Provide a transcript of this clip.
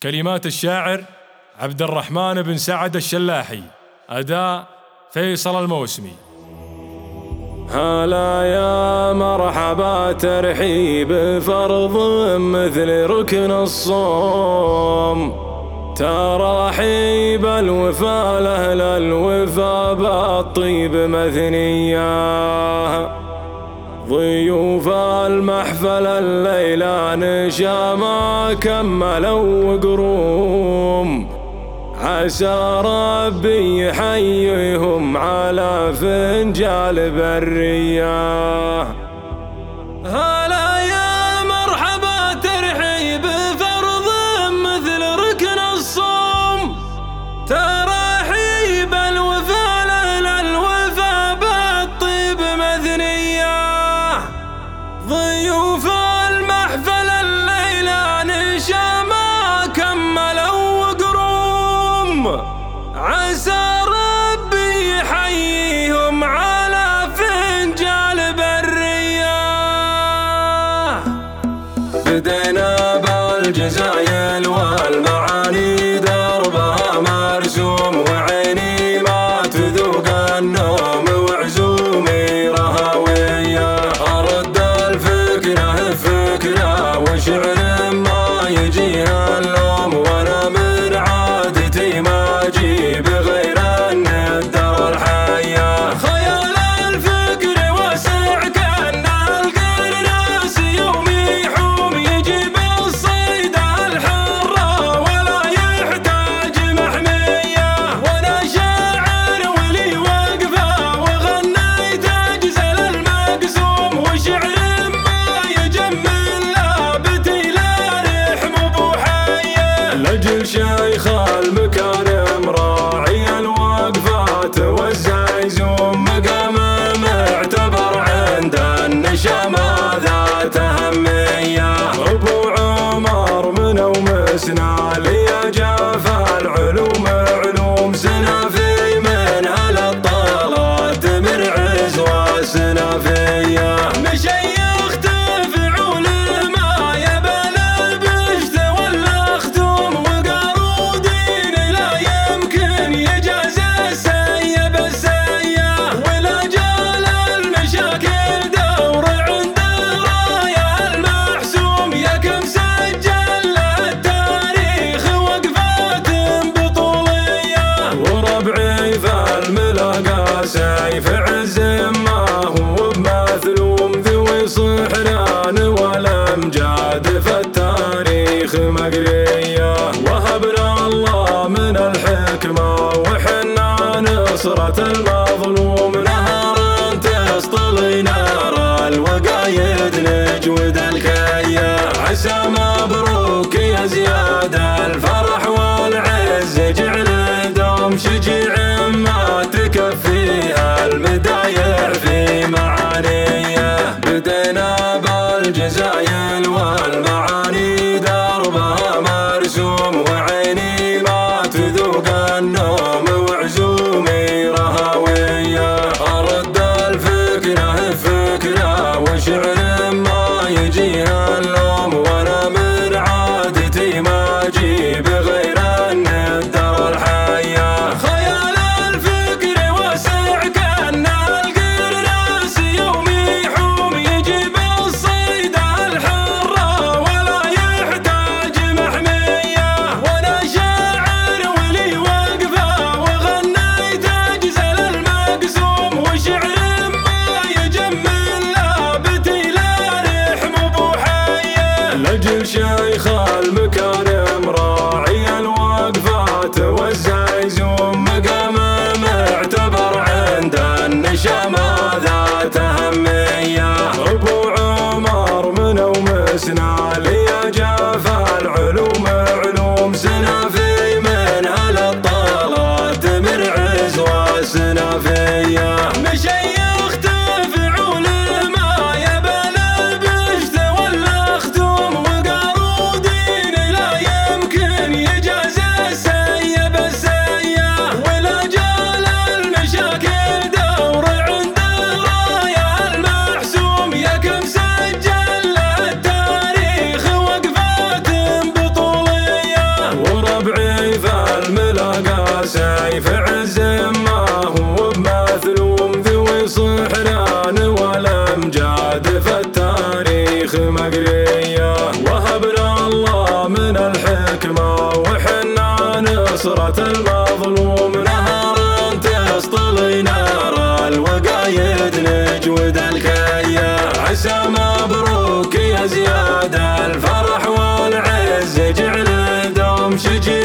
كلمات الشاعر عبد الرحمن بن سعد الشلاحي، أداء فيصل الموسمي. هلا يا مرحبا ترحيب فرض مثل ركن الصوم، ترحيب الوفا لأهل الوفا بالطيب مثنية، ضيوف المحفل الليلة نشامة كملوا وقروم، عسى ربي يحييهم على فنجال برية. هلا يا مرحبا ترحيب فرض مثل ركن الصوم، ترحيب الوفا لأهل الوفا بالطيب مثنية، ضيوف المحفل الليلة نشامة كملوا وقروم، عسى ربي يحييهم على فنجال برية. بدينا بالجزايل والمعاني دربها مرسوم، وعيني ما تذوق النوم وعزومي رهوية، أرد الفكرة فكرة وشعر ما يجيها اللوم، وانا من عادتي ما اجيب غير الندر الحية. خيال الفكر واسع كان القرناس يوم يحوم، يجيب الصيد الحرة ولا يحتاج محمية، وانا شاعر ولي وقفة وغنيت اجزل المقسوم، وشعر ما يجمل لابتي لا رحم بوحية، لجل شيخ المكارم راعي الوقفة توزع يزوم، مقام معتبر عند النشامة ذات أهمية، أبو عمر من ومسنا لي جاف العلوم علوم، سنافي من هالطلات من عز وسنافية، مشيخ تفعول ما يبل البشت والأختوم، وقارودين لا يمكن يجاز السيب السية، ولا جال المشاكل دور عند الراية المحسوم، يا كم سجل التاريخ وقفات بطولية، وربعي في الملقى سيف عز ما هو بمثلوم، ذوي صحران والامجاد في التاريخ مقرية، وهبنا الله من الحكمة وحنا نصرة المظلوم، نهار تسطل نار الوقايد نجود الكية، عسى مبروك يا زياد الفرح والعز جعل دوم، شجيع ما تكفيها المدايع في معانيه، بدينا بالجزايل والمعاني دربها مرسوم، وعيني ما تذوق النوم وعزومي رهوية، أرد الفكرة فكرة وشعر ما يجيها اللوم، وانا من عادتي ما اجيب غير الندر الحية. خيال الفكر واسع كان القرناس يوم يحوم، يجيب الصيد الحرة ولا يحتاج محمية، وانا شاعر ولي وقفة وغنيت اجزل المقسوم، وشعر ما يجمل لابتي لا رحم بوحية، لجل شيخ المكارم راعي تاريخ مقرية، وهبنا الله من الحكمة وحنا نصرة المظلوم، نهار تسطل نار الوقايد نجود الكية، عسى مبروك يا زياد الفرح والعز جعل دوم شجيع